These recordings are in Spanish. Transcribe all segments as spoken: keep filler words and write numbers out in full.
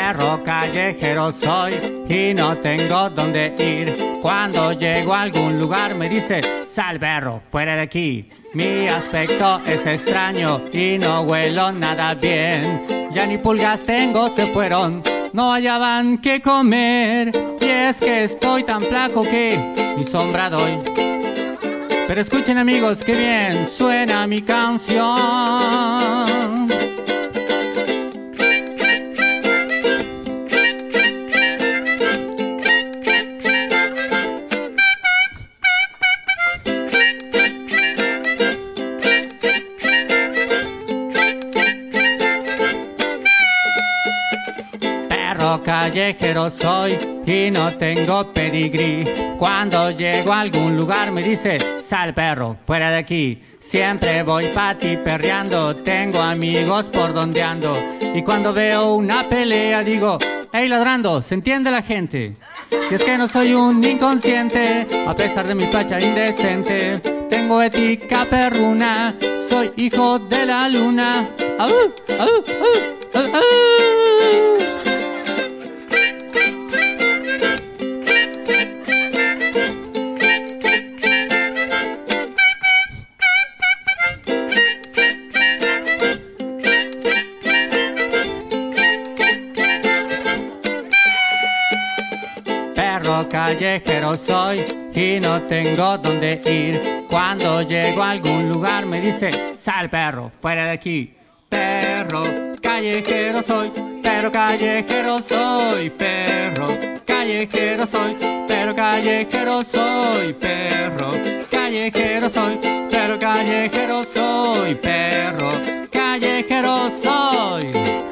Perro callejero soy y no tengo dónde ir. Cuando llego a algún lugar me dice, sal perro, fuera de aquí. Mi aspecto es extraño y no huelo nada bien. Ya ni pulgas tengo, se fueron, no hallaban qué comer. Y es que estoy tan flaco que mi sombra doy. Pero escuchen amigos, qué bien suena mi canción. Callejero soy y no tengo pedigrí. Cuando llego a algún lugar me dice, sal perro, fuera de aquí. Siempre voy pati perreando, tengo amigos por donde ando. Y cuando veo una pelea digo, hey ladrando, ¿se entiende la gente? Y es que no soy un inconsciente, a pesar de mi facha indecente. Tengo ética perruna, soy hijo de la luna. ¡Au! ¡Au! ¡Au! ¡Au! ¡Au! Callejero soy y no tengo dónde ir. Cuando llego a algún lugar me dice, sal perro, fuera de aquí. Perro callejero soy, pero callejero soy. Perro callejero soy, pero callejero soy. Perro callejero soy, pero callejero soy. Perro callejero soy.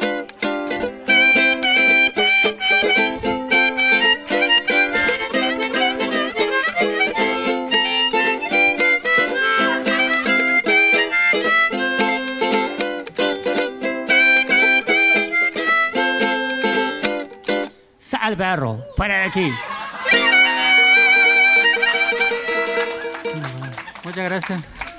Al perro, fuera de aquí. Muchas gracias.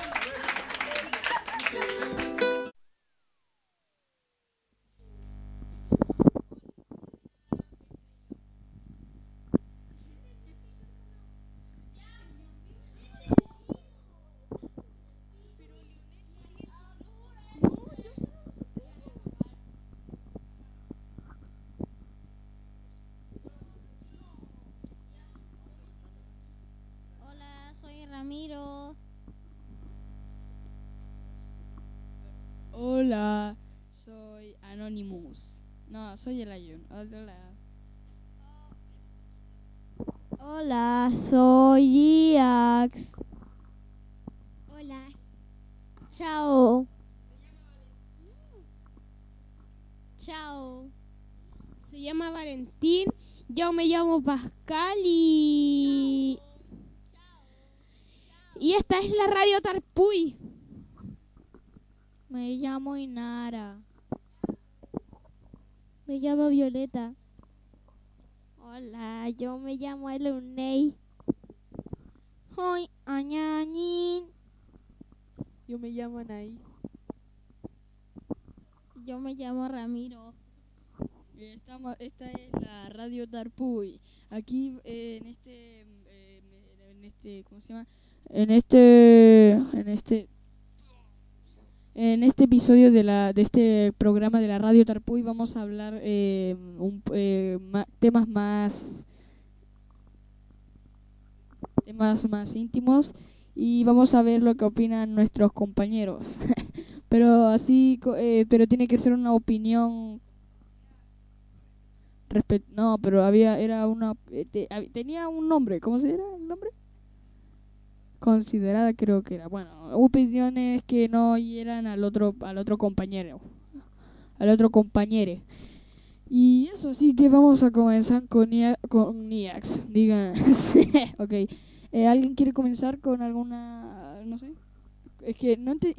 Ramiro. Hola, soy Anonymous. No, soy el Ayun. Hola. Hola, soy Iax. Hola. Chao. Chao. Se llama Valentín. Yo me llamo Pascal y... Y esta es la radio Tarpuy. Me llamo Inara. Me llamo Violeta. Hola, yo me llamo Elunei. Soy Añañín. Yo me llamo Anaí. Yo me llamo Ramiro. Estamos, esta es la radio Tarpuy. Aquí eh, en este, eh, en este, ¿cómo se llama? En este, en este, en este episodio de la, de este programa de la radio Tarpuy vamos a hablar eh, un, eh, ma, temas más, temas más íntimos y vamos a ver lo que opinan nuestros compañeros. pero así, eh, pero tiene que ser una opinión. Respet no, pero había, era una, eh, te, tenía un nombre, ¿cómo se era el nombre? Considerada creo que era, bueno, opiniones que no hieran al otro, al otro compañero, al otro compañero. Y eso, así que vamos a comenzar con, Ia con Iax, digan, ok, eh, ¿alguien quiere comenzar con alguna, no sé? Es que no entiendo.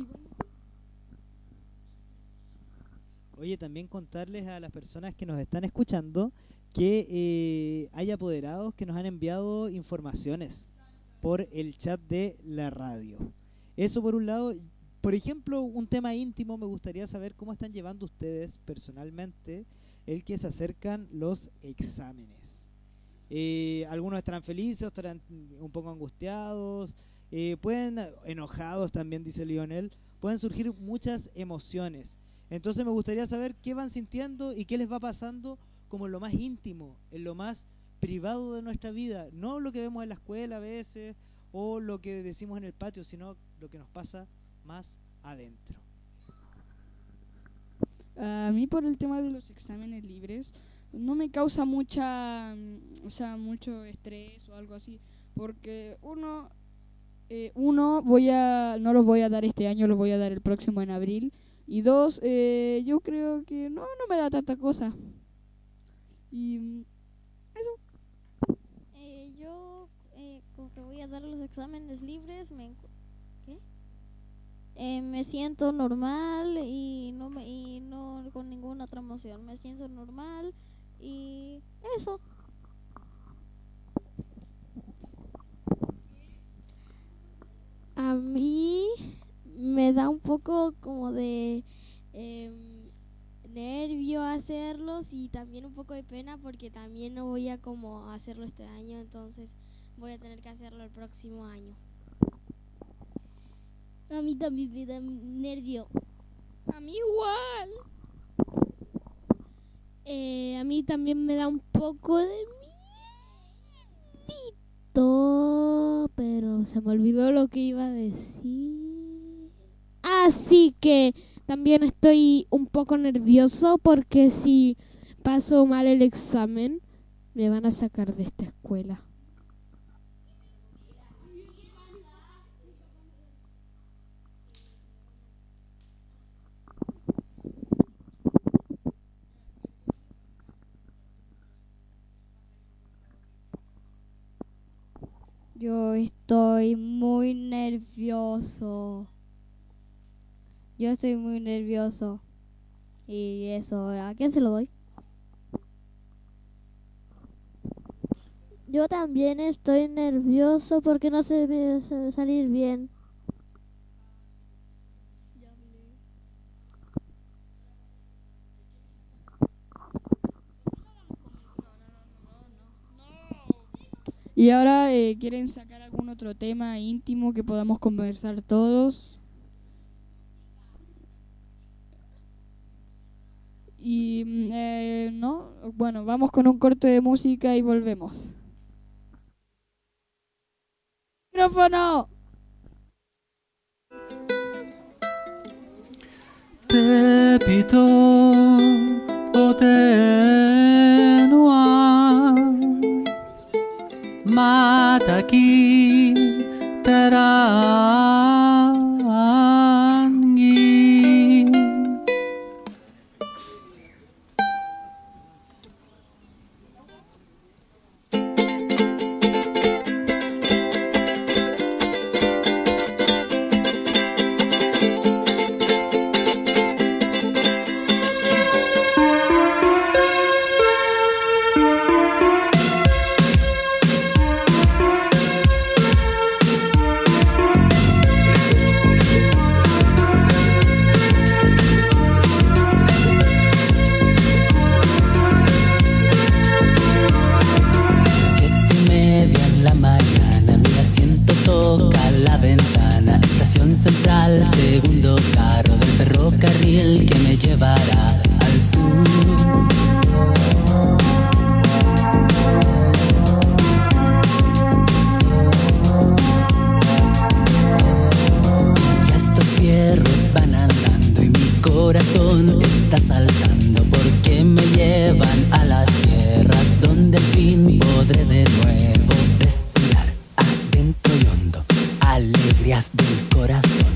Oye, también contarles a las personas que nos están escuchando que eh, hay apoderados que nos han enviado informaciones por el chat de la radio. Eso por un lado. Por ejemplo, un tema íntimo, me gustaría saber cómo están llevando ustedes personalmente el que se acercan los exámenes. Eh, algunos estarán felices, estarán un poco angustiados, eh, pueden, enojados también, dice Lionel, pueden surgir muchas emociones. Entonces me gustaría saber qué van sintiendo y qué les va pasando como en lo más íntimo, en lo más privado de nuestra vida, no lo que vemos en la escuela a veces o lo que decimos en el patio, sino lo que nos pasa más adentro. A mí por el tema de los exámenes libres no me causa mucha, o sea, mucho estrés o algo así, porque uno, eh, uno voy a, no los voy a dar este año, los voy a dar el próximo en abril, y dos, eh, yo creo que no, no me da tanta cosa. Y eso. Eh, yo, eh, como que voy a dar los exámenes libres, me, ¿qué? Eh, me siento normal y no me y no con ninguna otra emoción. Me siento normal y eso. A mí me da un poco como de eh, nervio hacerlos y también un poco de pena porque también no voy a como hacerlo este año, entonces voy a tener que hacerlo el próximo año. A mí también me da nervio. A mí igual. Eh, a mí también me da un poco de miedito, pero se me olvidó lo que iba a decir. Así que también estoy un poco nervioso porque si paso mal el examen, me van a sacar de esta escuela. Yo estoy muy nervioso. Yo estoy muy nervioso. Y eso, ¿a quién se lo doy? Yo también estoy nervioso porque no se me va a salir bien. Y ahora, eh, ¿quieren sacar algún otro tema íntimo que podamos conversar todos? Y, mm, eh, no, bueno, vamos con un corte de música y volvemos. ¡Micrófono! Te pido potenua mataki terangi segundo carro del ferrocarril que me llevará al sur. Ya estos fierros van andando y mi corazón está saltando porque me llevan a las tierras donde al fin podré de nuevo respirar adentro y hondo alegrías del corazón.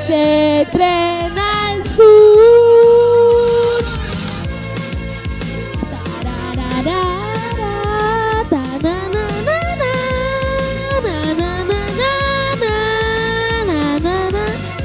este tren al sur. Tarararara, tananana, nananana, nananana.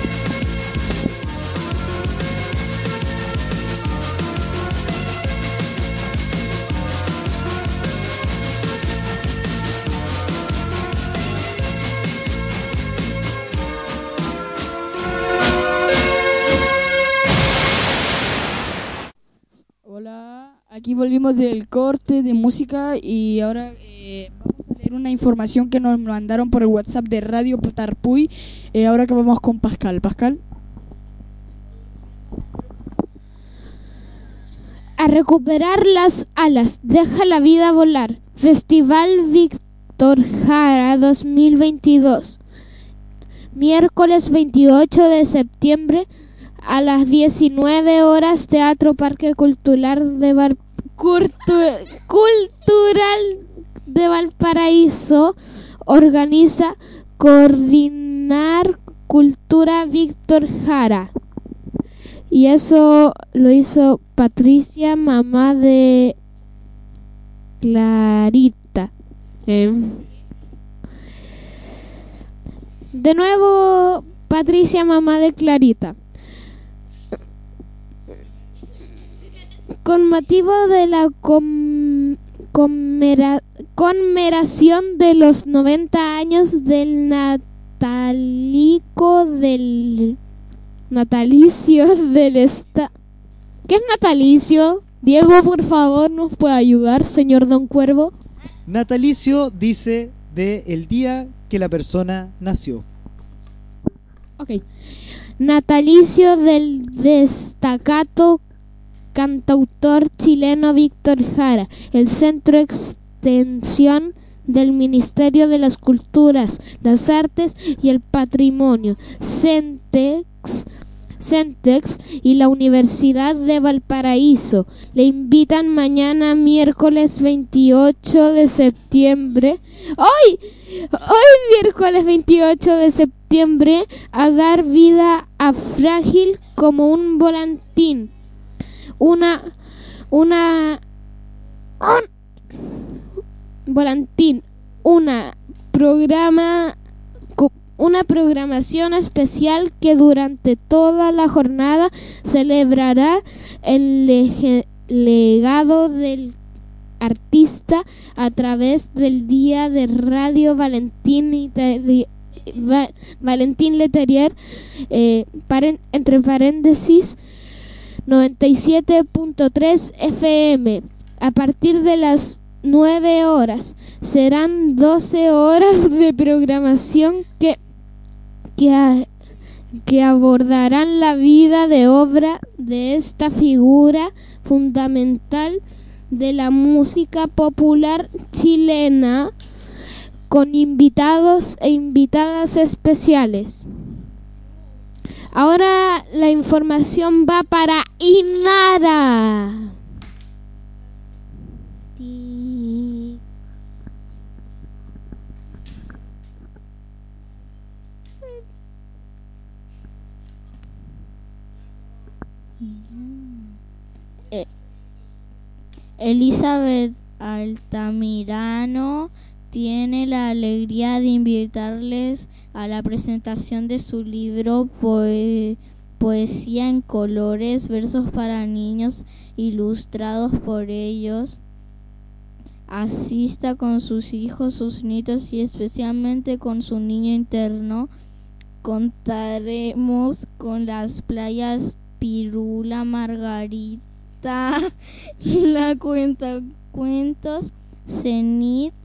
Hola, aquí volvimos del corte de música y ahora eh, vamos a leer una información que nos mandaron por el WhatsApp de Radio Tarpuy. Eh, ahora que vamos con Pascal. Pascal. A recuperar las alas, deja la vida volar. Festival Víctor Jara dos mil veintidós. Miércoles veintiocho de septiembre a las diecinueve horas, Teatro Parque Cultural de Val- Cultu- Cultural de Valparaíso organiza Coordinar Cultura Víctor Jara. Y eso lo hizo Patricia, mamá de Clarita. Eh. De nuevo, Patricia, mamá de Clarita. Con motivo de la com- conmera- conmemoración de los noventa años del natalico del natalicio del esta. ¿Qué es natalicio? Diego, por favor, ¿nos puede ayudar, señor Don Cuervo? Natalicio dice de el día que la persona nació. Ok. Natalicio del destacado cantautor chileno Víctor Jara. El Centro de Extensión del Ministerio de las Culturas, las Artes y el Patrimonio, Centex, Centex y la Universidad de Valparaíso le invitan mañana miércoles veintiocho de septiembre. ¡Hoy! Hoy miércoles veintiocho de septiembre a dar vida a Frágil como un volantín. Una una un volantín, una programa una programación especial que durante toda la jornada celebrará el lege- legado del artista a través del día de Radio Valentín Letelier, Va- Valentín Letelier eh, paren- entre paréntesis noventa y siete punto tres F M a partir de las nueve horas. Serán doce horas de programación que, que, a, que abordarán la vida de obra de esta figura fundamental de la música popular chilena, con invitados e invitadas especiales. Ahora la información va para Inara. Ti- Eh, Elizabeth Altamirano tiene la alegría de invitarles a la presentación de su libro Poe- Poesía en Colores, versos para niños ilustrados por ellos. Asista con sus hijos, sus nietos y especialmente con su niño interno. Contaremos con las playas Pirula, Margarita, La Cuenta Cuentos, Cenit,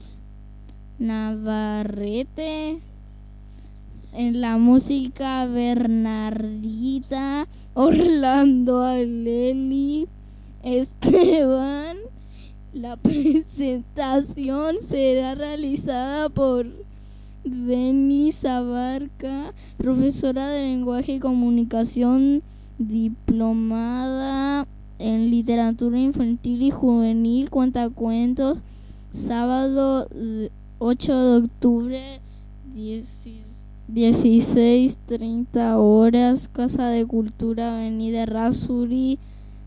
Navarrete. En la música, Bernardita, Orlando Aleli, Esteban. La presentación será realizada por Denis Abarca, profesora de lenguaje y comunicación, diplomada en literatura infantil y juvenil, cuentacuentos, sábado ocho de octubre, diez, dieciséis treinta horas, Casa de Cultura, Avenida Errázuri,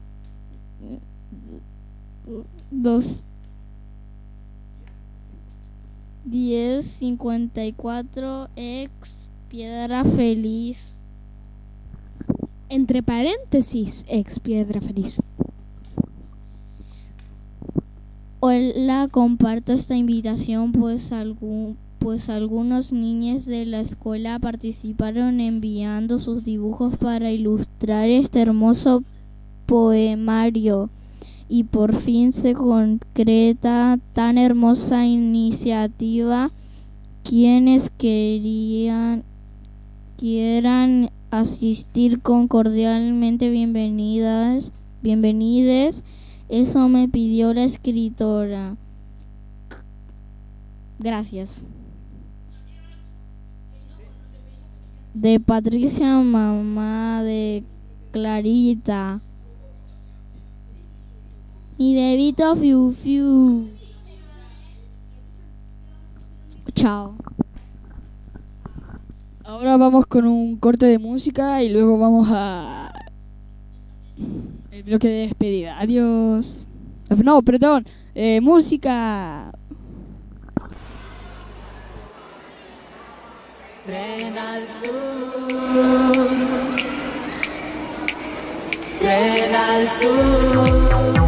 dos diez cincuenta y cuatro, ex Piedra Feliz. Entre paréntesis, ex Piedra Feliz. Hola, comparto esta invitación pues algún pues algunos niños de la escuela participaron enviando sus dibujos para ilustrar este hermoso poemario y por fin se concreta tan hermosa iniciativa. Quienes querían quieran asistir con cordialmente bienvenidas, bienvenides. Eso me pidió la escritora. Gracias. De Patricia, mamá de Clarita. Mi bebito Fiu Fiu. Chao. Ahora vamos con un corte de música y luego vamos a el bloque de despedida. Adiós. No, perdón. Eh, música. Tren al sur, tren al sur.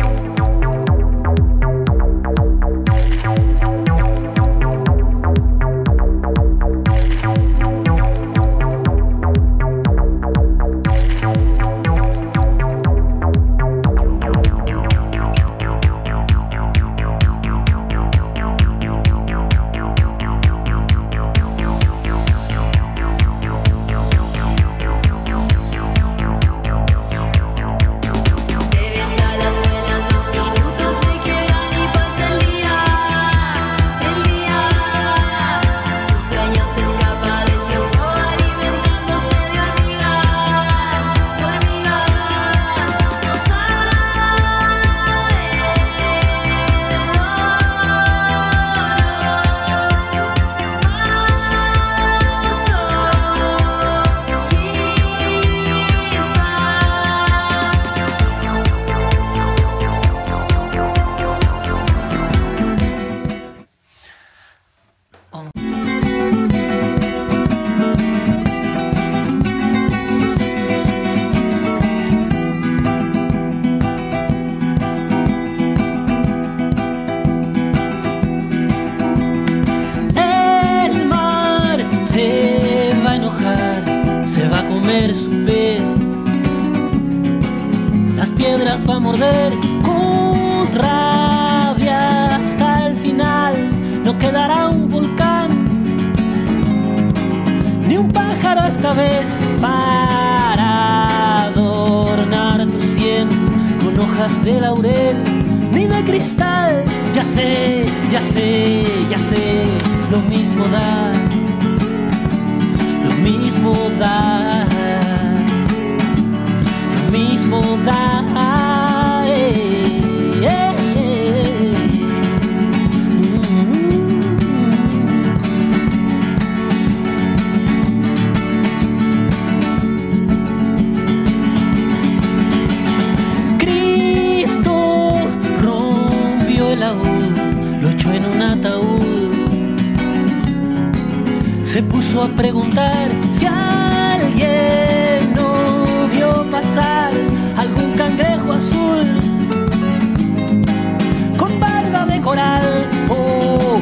Va a morder con rabia hasta el final. No quedará un volcán ni un pájaro esta vez para adornar tu sien con hojas de laurel ni de cristal. Ya sé, ya sé, ya sé, lo mismo da, lo mismo da, lo mismo da. Se puso a preguntar si alguien no vio pasar algún cangrejo azul con barba de coral o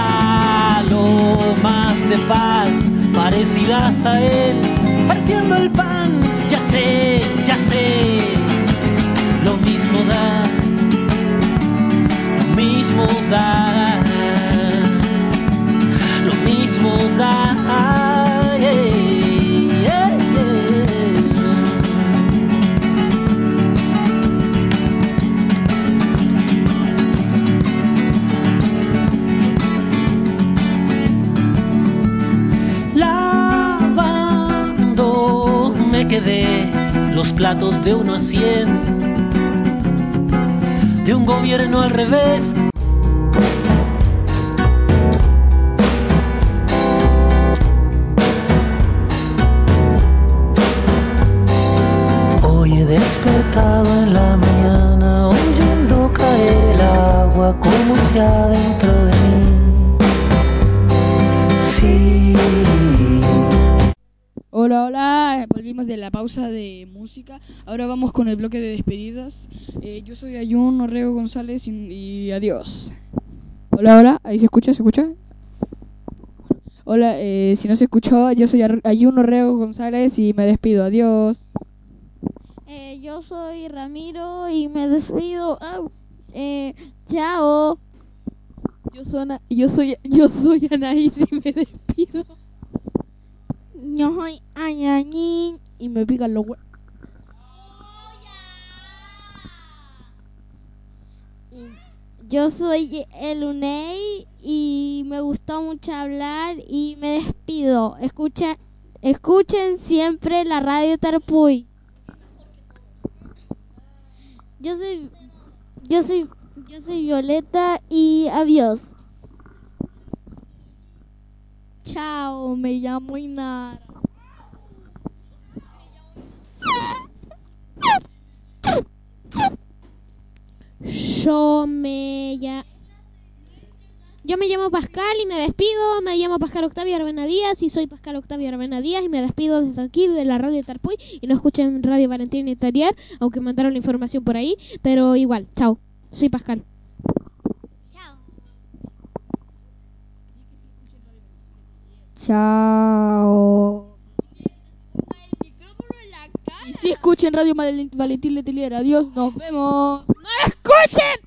palomas de paz parecidas a él partiendo el pan. Ya sé, ya sé, lo mismo da, lo mismo da, lo mismo da. Yeah, yeah, yeah. Lavando me quedé los platos de uno a cien de un gobierno al revés. angustia dentro de mí. Sí. Hola, hola, volvimos de la pausa de música. Ahora vamos con el bloque de despedidas. Eh, yo soy Ayun Orrego González y, y adiós. Hola, hola, ahí se escucha, se escucha. Hola, eh, si no se escuchó, yo soy Ar- Ayun Orrego González y me despido. Adiós. Eh, yo soy Ramiro y me despido. Au. Eh, chao. Yo soy, Ana- yo soy, yo soy Anaís y me despido. Yo soy Añañín y me pican los huevos. Yo soy el Unei y me gustó mucho hablar y me despido. Escucha, escuchen siempre la radio Tarpuy. Yo soy, yo soy, yo soy Violeta y adiós. Chao, me llamo Inara. Yo me ya Yo me llamo Pascal y me despido. Me llamo Pascal Octavio Arbena Díaz y soy Pascal Octavio Arbena Díaz y me despido desde aquí de la radio Tarpuy y no escuchen Radio Valentín y Tariar, aunque mandaron la información por ahí, pero igual, chao. Soy Pascal. Chao. Y si escuchen Radio Valentín Letelier. Adiós, nos vemos. ¡No lo escuchen!